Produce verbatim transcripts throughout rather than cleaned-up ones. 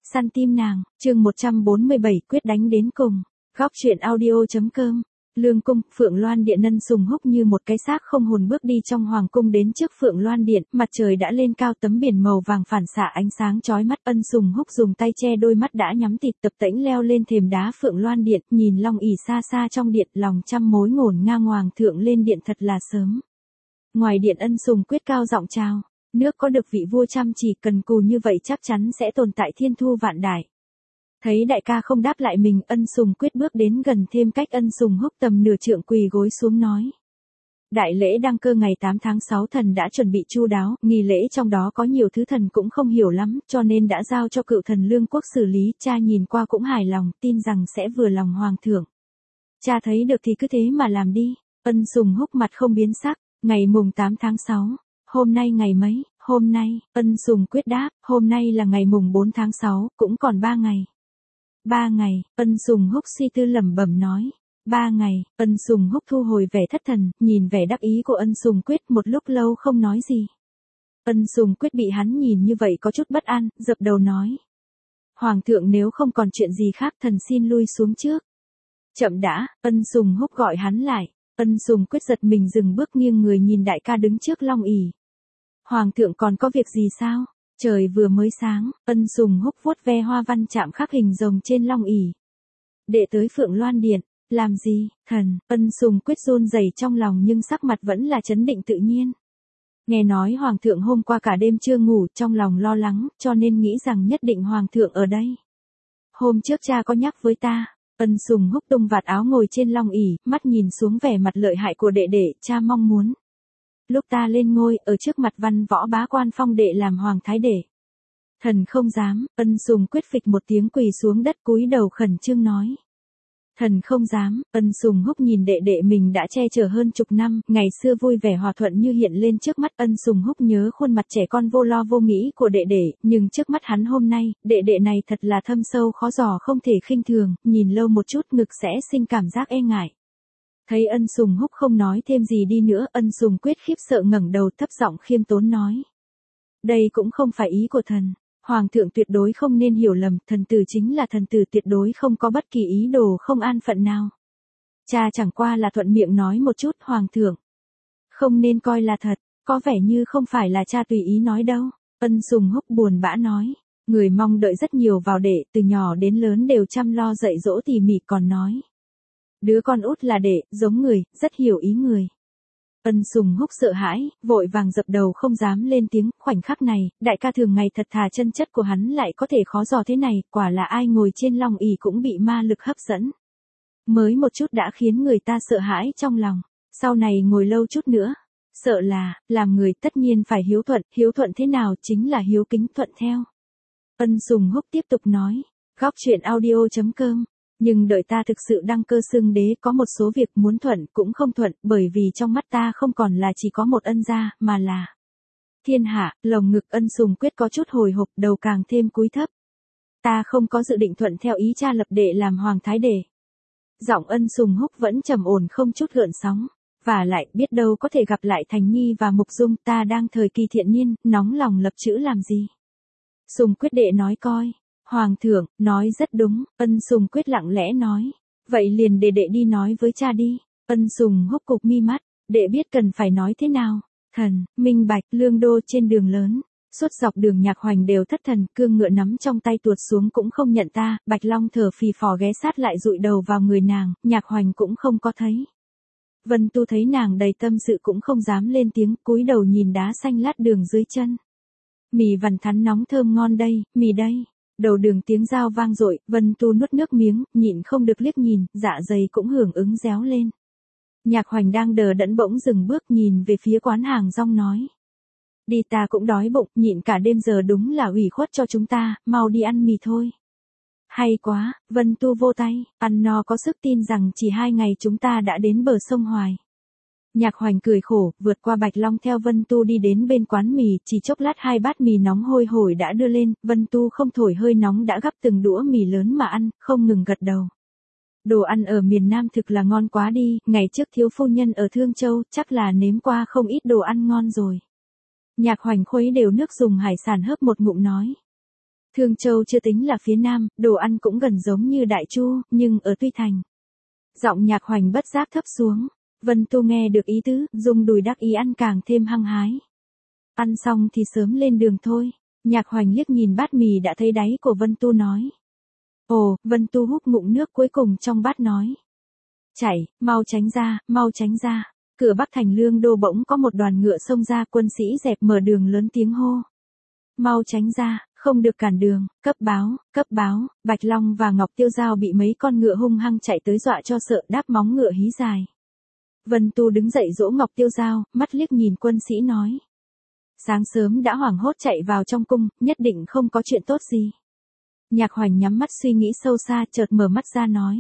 Săn tim nàng, chương một trăm bốn mươi bảy quyết đánh đến cùng. Góc truyện audio.com. Lương cung, Phượng Loan Điện Ân Sùng Húc như một cái xác không hồn bước đi trong hoàng cung đến trước Phượng Loan Điện, mặt trời đã lên cao, tấm biển màu vàng phản xạ ánh sáng chói mắt. Ân Sùng Húc dùng tay che đôi mắt đã nhắm tịt, tập tễnh leo lên thềm đá Phượng Loan Điện, nhìn long ỷ xa xa trong điện, lòng trăm mối ngổn ngang. Hoàng thượng lên điện thật là sớm. Ngoài điện Ân Sùng Quyết cao giọng chào. Nước có được vị vua chăm chỉ cần cù như vậy chắc chắn sẽ tồn tại thiên thu vạn đại. Thấy đại ca không đáp lại mình, Ân Sùng Quyết bước đến gần thêm cách Ân Sùng Húc tầm nửa trượng, quỳ gối xuống nói. Đại lễ đăng cơ ngày tám tháng sáu thần đã chuẩn bị chu đáo, nghi lễ trong đó có nhiều thứ thần cũng không hiểu lắm, cho nên đã giao cho cựu thần Lương Quốc xử lý, cha nhìn qua cũng hài lòng, tin rằng sẽ vừa lòng hoàng thượng. Cha thấy được thì cứ thế mà làm đi. Ân Sùng Húc mặt không biến sắc, ngày mùng tám tháng sáu. Hôm nay ngày mấy? Hôm nay, Ân Sùng Quyết đáp, hôm nay là ngày mùng bốn tháng sáu, cũng còn ba ngày. Ba ngày, Ân Sùng Húc suy tư lẩm bẩm nói. Ba ngày, Ân Sùng Húc thu hồi vẻ thất thần, nhìn vẻ đắc ý của Ân Sùng Quyết một lúc lâu không nói gì. Ân Sùng Quyết bị hắn nhìn như vậy có chút bất an, dập đầu nói. Hoàng thượng nếu không còn chuyện gì khác thần xin lui xuống trước. Chậm đã, Ân Sùng Húc gọi hắn lại. Ân Sùng Quyết giật mình dừng bước nghiêng người nhìn đại ca đứng trước long ỷ. Hoàng thượng còn có việc gì sao? Trời vừa mới sáng, Ân Sùng Húc vuốt ve hoa văn chạm khắc hình rồng trên long ỷ. Đệ tới Phượng Loan Điện, làm gì? Thần, Ân Sùng Quyết run rẩy trong lòng nhưng sắc mặt vẫn là trấn định tự nhiên. Nghe nói hoàng thượng hôm qua cả đêm chưa ngủ, trong lòng lo lắng, cho nên nghĩ rằng nhất định hoàng thượng ở đây. Hôm trước cha có nhắc với ta. Ân Sùng Húc tung vạt áo ngồi trên long ỷ, mắt nhìn xuống vẻ mặt lợi hại của đệ đệ, cha mong muốn. Lúc ta lên ngôi, ở trước mặt văn võ bá quan phong đệ làm hoàng thái đệ. Thần không dám. Ân Sùng Quyết phịch một tiếng quỳ xuống đất cúi đầu khẩn trương nói. Thần không dám. Ân Sùng Húc nhìn đệ đệ mình đã che chở hơn chục năm, ngày xưa vui vẻ hòa thuận như hiện lên trước mắt. Ân Sùng Húc nhớ khuôn mặt trẻ con vô lo vô nghĩ của đệ đệ, nhưng trước mắt hắn hôm nay, đệ đệ này thật là thâm sâu khó dò không thể khinh thường, nhìn lâu một chút ngực sẽ sinh cảm giác e ngại. Thấy Ân Sùng Húc không nói thêm gì đi nữa, Ân Sùng Quyết khiếp sợ ngẩng đầu thấp giọng khiêm tốn nói. Đây cũng không phải ý của thần. Hoàng thượng tuyệt đối không nên hiểu lầm, thần tử chính là thần tử, tuyệt đối không có bất kỳ ý đồ không an phận nào. Cha chẳng qua là thuận miệng nói một chút, hoàng thượng. Không nên coi là thật, có vẻ như không phải là cha tùy ý nói đâu. Ân Sùng Húc buồn bã nói. Người mong đợi rất nhiều vào đệ, từ nhỏ đến lớn đều chăm lo dạy dỗ tỉ mỉ, còn nói. Đứa con út là đệ, giống người, rất hiểu ý người. Ân Sùng Húc sợ hãi, vội vàng dập đầu không dám lên tiếng. Khoảnh khắc này, đại ca thường ngày thật thà chân chất của hắn lại có thể khó dò thế này, quả là ai ngồi trên long ỷ cũng bị ma lực hấp dẫn. Mới một chút đã khiến người ta sợ hãi trong lòng, sau này ngồi lâu chút nữa, sợ là, làm người tất nhiên phải hiếu thuận, hiếu thuận thế nào chính là hiếu kính thuận theo. Ân Sùng Húc tiếp tục nói, góc truyện audio.com. Nhưng đợi ta thực sự đăng cơ xưng đế, có một số việc muốn thuận cũng không thuận, bởi vì trong mắt ta không còn là chỉ có một Ân gia, mà là thiên hạ. Lồng ngực Ân Sùng Quyết có chút hồi hộp, đầu càng thêm cúi thấp. Ta không có dự định thuận theo ý cha lập đệ làm hoàng thái đệ. Giọng Ân Sùng Húc vẫn trầm ổn không chút gợn sóng. Và lại, biết đâu có thể gặp lại Thành Nhi và Mục Dung, ta đang thời kỳ thiện niên, nóng lòng lập chữ làm gì. Sùng Quyết đệ nói coi. Hoàng thượng, nói rất đúng. Ân Sùng Quyết lặng lẽ nói. Vậy liền để đệ đi nói với cha đi. Ân Sùng Húc cụp mi mắt. Đệ biết cần phải nói thế nào. Thần, minh bạch. Lương đô trên đường lớn. Suốt dọc đường Nhạc Hoành đều thất thần, cương ngựa nắm trong tay tuột xuống cũng không nhận ta. Bạch Long thở phì phò ghé sát lại dụi đầu vào người nàng, Nhạc Hoành cũng không có thấy. Vân Tu thấy nàng đầy tâm sự cũng không dám lên tiếng, cúi đầu nhìn đá xanh lát đường dưới chân. Mì vằn thắn nóng thơm ngon đây, mì đây. Đầu đường tiếng dao vang dội, Vân Tu nuốt nước miếng, nhịn không được liếc nhìn, dạ dày cũng hưởng ứng réo lên. Nhạc Hoành đang đờ đẫn bỗng dừng bước nhìn về phía quán hàng rong nói. Đi, ta cũng đói bụng, nhịn cả đêm giờ đúng là ủy khuất cho chúng ta, mau đi ăn mì thôi. Hay quá, Vân Tu vô tay, ăn no có sức tin rằng chỉ hai ngày chúng ta đã đến bờ sông Hoài. Nhạc Hoành cười khổ, vượt qua Bạch Long theo Vân Tu đi đến bên quán mì, chỉ chốc lát hai bát mì nóng hôi hổi đã đưa lên, Vân Tu không thổi hơi nóng đã gắp từng đũa mì lớn mà ăn, không ngừng gật đầu. Đồ ăn ở miền Nam thực là ngon quá đi, ngày trước thiếu phu nhân ở Thương Châu, chắc là nếm qua không ít đồ ăn ngon rồi. Nhạc Hoành khuấy đều nước dùng hải sản hớp một ngụm nói. Thương Châu chưa tính là phía Nam, đồ ăn cũng gần giống như Đại Chu, nhưng ở Tuy Thành. Giọng Nhạc Hoành bất giác thấp xuống. Vân Tu nghe được ý tứ, rung đùi đắc ý ăn càng thêm hăng hái. Ăn xong thì sớm lên đường thôi. Nhạc Hoành liếc nhìn bát mì đã thấy đáy của Vân Tu nói. Ồ, Vân Tu húp ngụm nước cuối cùng trong bát nói. Chạy, mau tránh ra, mau tránh ra. Cửa Bắc Thành Lương Đô bỗng có một đoàn ngựa xông ra, quân sĩ dẹp mở đường lớn tiếng hô. Mau tránh ra, không được cản đường, cấp báo, cấp báo. Bạch Long và Ngọc Tiêu Giao bị mấy con ngựa hung hăng chạy tới dọa cho sợ, đáp móng ngựa hí dài. Vân Tu đứng dậy dỗ Ngọc Tiêu Giao, mắt liếc nhìn quân sĩ nói. Sáng sớm đã hoảng hốt chạy vào trong cung, nhất định không có chuyện tốt gì. Nhạc Hoành nhắm mắt suy nghĩ sâu xa, chợt mở mắt ra nói.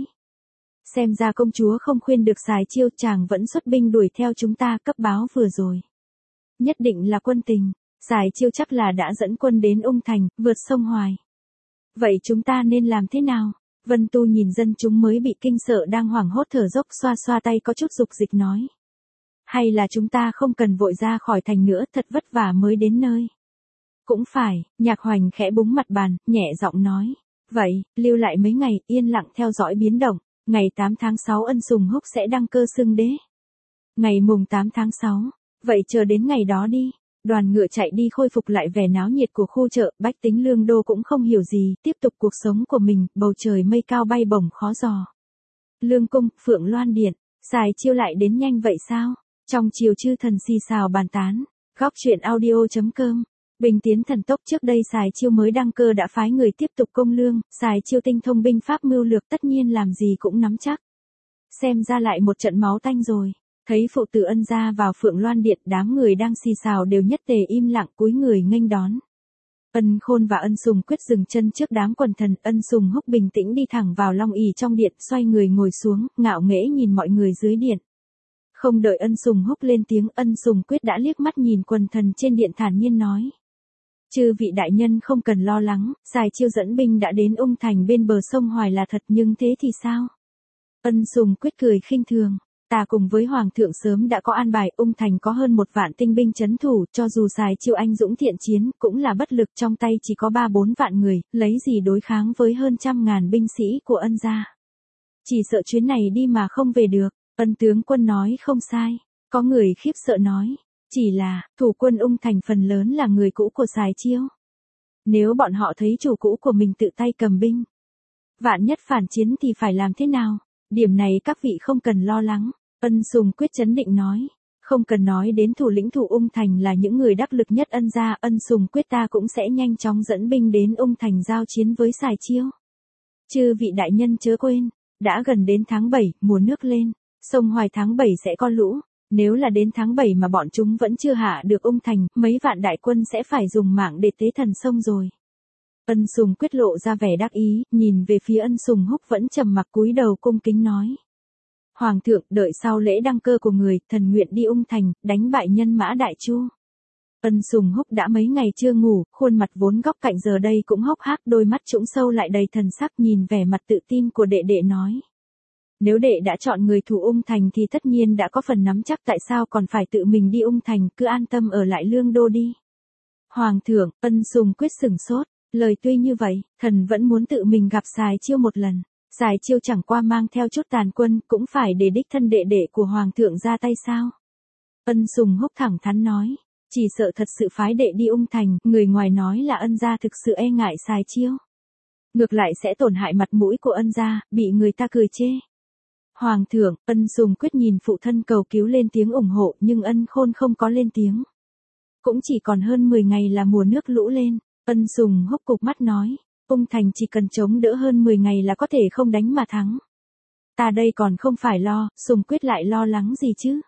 Xem ra công chúa không khuyên được Sài Chiêu, chàng vẫn xuất binh đuổi theo chúng ta, cấp báo vừa rồi. Nhất định là quân tình, Sài Chiêu chắc là đã dẫn quân đến Ung Thành, vượt sông Hoài. Vậy chúng ta nên làm thế nào? Vân Tu nhìn dân chúng mới bị kinh sợ đang hoảng hốt thở dốc, xoa xoa tay có chút dục dịch nói. Hay là chúng ta không cần vội ra khỏi thành nữa, thật vất vả mới đến nơi. Cũng phải, Nhạc Hoành khẽ búng mặt bàn, nhẹ giọng nói. Vậy, lưu lại mấy ngày, yên lặng theo dõi biến động. Ngày tám tháng sáu Ân Sùng Húc sẽ đăng cơ xưng đế. Ngày mùng tám tháng sáu, vậy chờ đến ngày đó đi. Đoàn ngựa chạy đi khôi phục lại vẻ náo nhiệt của khu chợ, bách tính Lương Đô cũng không hiểu gì, tiếp tục cuộc sống của mình, bầu trời mây cao bay bổng khó dò. Lương cung, Phượng Loan Điện, Sài Chiêu lại đến nhanh vậy sao? Trong chiều chư thần xì xào bàn tán, góc truyện audio chấm com. Bình tiến thần tốc, trước đây Sài Chiêu mới đăng cơ đã phái người tiếp tục công lương, Sài Chiêu tinh thông binh pháp mưu lược, tất nhiên làm gì cũng nắm chắc. Xem ra lại một trận máu tanh rồi. Thấy phụ tử Ân gia vào Phượng Loan Điện, đám người đang xì xào đều nhất tề im lặng cúi người nghênh đón. Ân Khôn và Ân Sùng Quyết dừng chân trước đám quần thần, Ân Sùng Húc bình tĩnh đi thẳng vào long ỷ trong điện, xoay người ngồi xuống, ngạo nghễ nhìn mọi người dưới điện. Không đợi Ân Sùng Húc lên tiếng, Ân Sùng Quyết đã liếc mắt nhìn quần thần trên điện thản nhiên nói. Chư vị đại nhân không cần lo lắng, Sài Chiêu dẫn binh đã đến Ung Thành bên bờ sông Hoài là thật, nhưng thế thì sao? Ân Sùng Quyết cười khinh thường. Ta cùng với Hoàng thượng sớm đã có an bài, Ung Thành có hơn một vạn tinh binh trấn thủ, cho dù Sài Chiêu anh dũng thiện chiến, cũng là bất lực, trong tay chỉ có ba bốn vạn người, lấy gì đối kháng với hơn trăm ngàn binh sĩ của Ân gia. Chỉ sợ chuyến này đi mà không về được. Ân tướng quân nói không sai. Có người khiếp sợ nói. Chỉ là, thủ quân Ung Thành phần lớn là người cũ của Sài Chiêu. Nếu bọn họ thấy chủ cũ của mình tự tay cầm binh, vạn nhất phản chiến thì phải làm thế nào? Điểm này các vị không cần lo lắng. Ân Sùng Quyết trấn định nói. Không cần nói đến thủ lĩnh thủ Ung Thành là những người đắc lực nhất Ân gia, Ân Sùng Quyết ta cũng sẽ nhanh chóng dẫn binh đến Ung Thành giao chiến với Sài Chiêu. Chư vị đại nhân chớ quên, đã gần đến tháng bảy, mùa nước lên, sông Hoài tháng bảy sẽ có lũ. Nếu là đến tháng bảy mà bọn chúng vẫn chưa hạ được Ung Thành, mấy vạn đại quân sẽ phải dùng mạng để tế thần sông rồi. Ân Sùng Quyết lộ ra vẻ đắc ý, nhìn về phía Ân Sùng Húc vẫn trầm mặc cúi đầu cung kính nói. Hoàng thượng, đợi sau lễ đăng cơ của người, thần nguyện đi Ung Thành, đánh bại nhân mã Đại Chu. Ân Sùng Húc đã mấy ngày chưa ngủ, khuôn mặt vốn góc cạnh giờ đây cũng hốc hác, đôi mắt trũng sâu lại đầy thần sắc, nhìn vẻ mặt tự tin của đệ đệ nói. Nếu đệ đã chọn người thủ Ung Thành thì tất nhiên đã có phần nắm chắc, tại sao còn phải tự mình đi Ung Thành, cứ an tâm ở lại Lương Đô đi. Hoàng thượng, Ân Sùng Quyết sửng sốt, lời tuy như vậy, thần vẫn muốn tự mình gặp Sài Chiêu một lần. Sài Chiêu chẳng qua mang theo chút tàn quân, cũng phải để đích thân đệ đệ của Hoàng thượng ra tay sao? Ân Sùng Húc thẳng thắn nói, chỉ sợ thật sự phái đệ đi Ung Thành, người ngoài nói là Ân gia thực sự e ngại Sài Chiêu. Ngược lại sẽ tổn hại mặt mũi của Ân gia, bị người ta cười chê. Hoàng thượng, Ân Sùng Quyết nhìn phụ thân cầu cứu lên tiếng ủng hộ, nhưng Ân Khôn không có lên tiếng. Cũng chỉ còn hơn mười ngày là mùa nước lũ lên, Ân Sùng Húc cục mắt nói, Ung Thành chỉ cần chống đỡ hơn mười ngày là có thể không đánh mà thắng. Ta đây còn không phải lo, Sùng Quyết lại lo lắng gì chứ?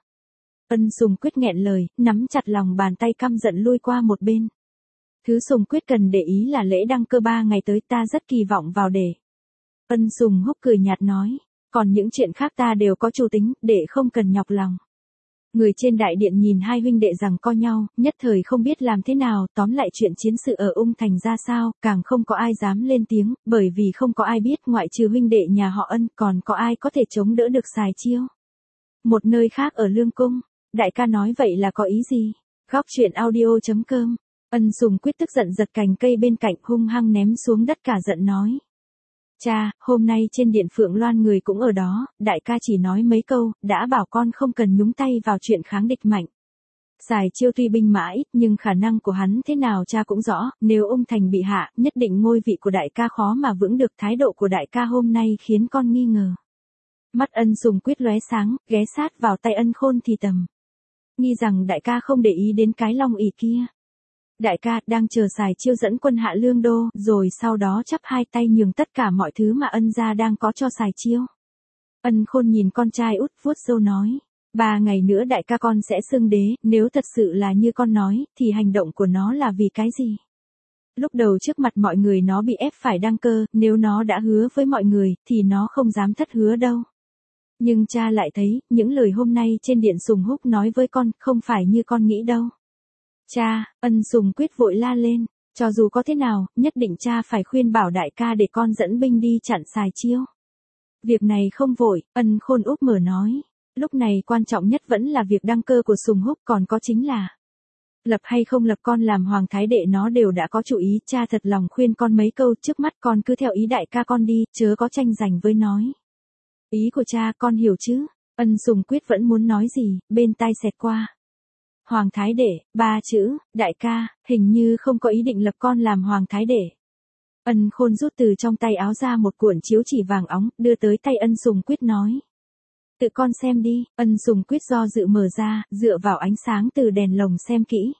Ân Sùng Quyết nghẹn lời, nắm chặt lòng bàn tay căm giận lui qua một bên. Thứ Sùng Quyết cần để ý là lễ đăng cơ ba ngày tới, ta rất kỳ vọng vào để. Ân Sùng Húc cười nhạt nói. Còn những chuyện khác ta đều có chủ tính, để không cần nhọc lòng. Người trên đại điện nhìn hai huynh đệ giằng co nhau, nhất thời không biết làm thế nào, tóm lại chuyện chiến sự ở Ung Thành ra sao, càng không có ai dám lên tiếng, bởi vì không có ai biết ngoại trừ huynh đệ nhà họ Ân, còn có ai có thể chống đỡ được Sài Chiêu. Một nơi khác ở Lương Cung, đại ca nói vậy là có ý gì? Góc truyện audio chấm com Ân Sùng Quyết tức giận giật cành cây bên cạnh hung hăng ném xuống đất cả giận nói. Cha, hôm nay trên điện Phượng Loan người cũng ở đó, đại ca chỉ nói mấy câu, đã bảo con không cần nhúng tay vào chuyện kháng địch mạnh. Sài Chiêu tuy binh mã ít nhưng khả năng của hắn thế nào cha cũng rõ, nếu ông Thành bị hạ, nhất định ngôi vị của đại ca khó mà vững được. Thái độ của đại ca hôm nay khiến con nghi ngờ. Mắt Ân Sùng Quyết lóe sáng, ghé sát vào tay Ân Khôn thì tầm. Nghi rằng đại ca không để ý đến cái long ỷ kia. Đại ca đang chờ Sài Chiêu dẫn quân hạ Lương Đô, rồi sau đó chắp hai tay nhường tất cả mọi thứ mà Ân gia đang có cho Sài Chiêu. Ân Khôn nhìn con trai út vuốt râu nói. Ba ngày nữa đại ca con sẽ xưng đế, nếu thật sự là như con nói, thì hành động của nó là vì cái gì? Lúc đầu trước mặt mọi người nó bị ép phải đăng cơ, nếu nó đã hứa với mọi người, thì nó không dám thất hứa đâu. Nhưng cha lại thấy, những lời hôm nay trên điện Sùng Húc nói với con, không phải như con nghĩ đâu. Cha, Ân Sùng Quyết vội la lên, cho dù có thế nào, nhất định cha phải khuyên bảo đại ca để con dẫn binh đi chặn Sài Chiêu. Việc này không vội, Ân Khôn úp mở nói. Lúc này quan trọng nhất vẫn là việc đăng cơ của Sùng Húc, còn có chính là lập hay không lập con làm hoàng thái đệ nó đều đã có chủ ý. Cha thật lòng khuyên con mấy câu, trước mắt con cứ theo ý đại ca con đi, chớ có tranh giành với nói. Ý của cha con hiểu chứ? Ân Sùng Quyết vẫn muốn nói gì, bên tai xẹt qua. Hoàng thái đệ, ba chữ, đại ca, hình như không có ý định lập con làm hoàng thái đệ. Ân Khôn rút từ trong tay áo ra một cuộn chiếu chỉ vàng óng, đưa tới tay Ân Sùng Quyết nói. Tự con xem đi. Ân Sùng Quyết do dự mở ra, dựa vào ánh sáng từ đèn lồng xem kỹ.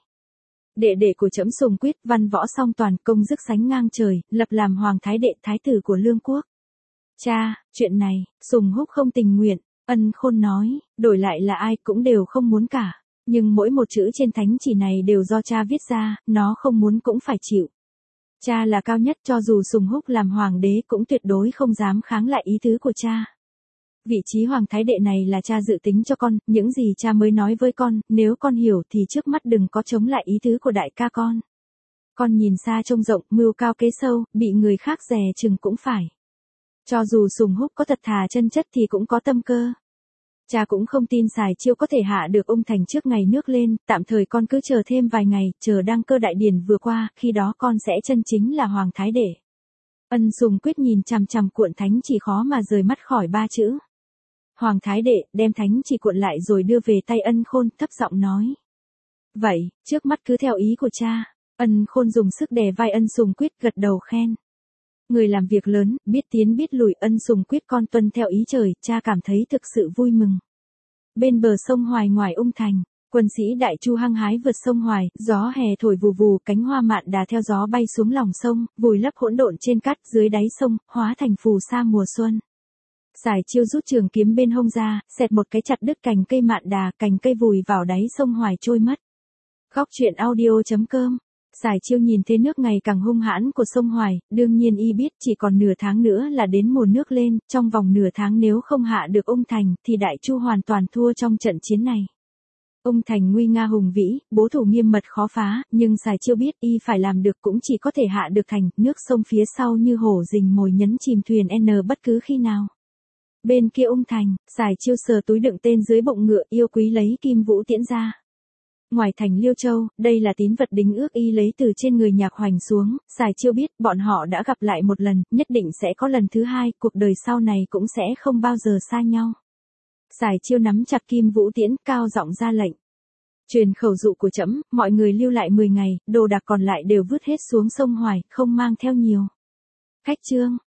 Đệ đệ của trẫm Sùng Quyết, văn võ song toàn, công dứt sánh ngang trời, lập làm hoàng thái đệ thái tử của Lương quốc. Cha, chuyện này, Sùng Húc không tình nguyện. Ân Khôn nói, đổi lại là ai cũng đều không muốn cả. Nhưng mỗi một chữ trên thánh chỉ này đều do cha viết ra, nó không muốn cũng phải chịu. Cha là cao nhất, cho dù Sùng Húc làm hoàng đế cũng tuyệt đối không dám kháng lại ý tứ của cha. Vị trí hoàng thái đệ này là cha dự tính cho con, những gì cha mới nói với con, nếu con hiểu thì trước mắt đừng có chống lại ý tứ của đại ca con. Con nhìn xa trông rộng, mưu cao kế sâu, bị người khác dè chừng cũng phải. Cho dù Sùng Húc có thật thà chân chất thì cũng có tâm cơ. Cha cũng không tin Sài Chiêu có thể hạ được ông Thành trước ngày nước lên, tạm thời con cứ chờ thêm vài ngày, chờ đăng cơ đại điển vừa qua, khi đó con sẽ chân chính là hoàng thái đệ. Ân Sùng Quyết nhìn chằm chằm cuộn thánh chỉ khó mà rời mắt khỏi ba chữ. Hoàng thái đệ, đem thánh chỉ cuộn lại rồi đưa về tay Ân Khôn, thấp giọng nói. Vậy, trước mắt cứ theo ý của cha. Ân Khôn dùng sức đè vai Ân Sùng Quyết, gật đầu khen. Người làm việc lớn, biết tiến biết lùi. Ân Sùng Quyết con tuân theo ý trời, cha cảm thấy thực sự vui mừng. Bên bờ sông Hoài ngoài Ung Thành, quân sĩ Đại Chu hăng hái vượt sông Hoài, gió hè thổi vù vù, cánh hoa mạn đà theo gió bay xuống lòng sông, vùi lấp hỗn độn trên cát dưới đáy sông, hóa thành phù sa mùa xuân. Sài Chiêu rút trường kiếm bên hông ra, xẹt một cái chặt đứt cành cây mạn đà, cành cây vùi vào đáy sông Hoài trôi mất. Góc truyện audio chấm com. Sài Chiêu nhìn thế nước ngày càng hung hãn của sông Hoài, đương nhiên y biết chỉ còn nửa tháng nữa là đến mùa nước lên, trong vòng nửa tháng nếu không hạ được Ung Thành thì Đại Chu hoàn toàn thua trong trận chiến này. Ung Thành nguy nga hùng vĩ, bố thủ nghiêm mật khó phá, nhưng Sài Chiêu biết y phải làm được cũng chỉ có thể hạ được thành, nước sông phía sau như hổ rình mồi nhấn chìm thuyền N bất cứ khi nào. Bên kia Ung Thành, Sài Chiêu sờ túi đựng tên dưới bụng ngựa, yêu quý lấy kim vũ tiễn ra. Ngoài thành Liêu Châu, đây là tín vật đính ước y lấy từ trên người Nhạc Hoành xuống, Sài Chiêu biết bọn họ đã gặp lại một lần, nhất định sẽ có lần thứ hai, cuộc đời sau này cũng sẽ không bao giờ xa nhau. Sài Chiêu nắm chặt kim vũ tiễn, cao giọng ra lệnh. Truyền khẩu dụ của trẫm, mọi người lưu lại mười ngày, đồ đạc còn lại đều vứt hết xuống sông Hoài, không mang theo nhiều. Khách trương,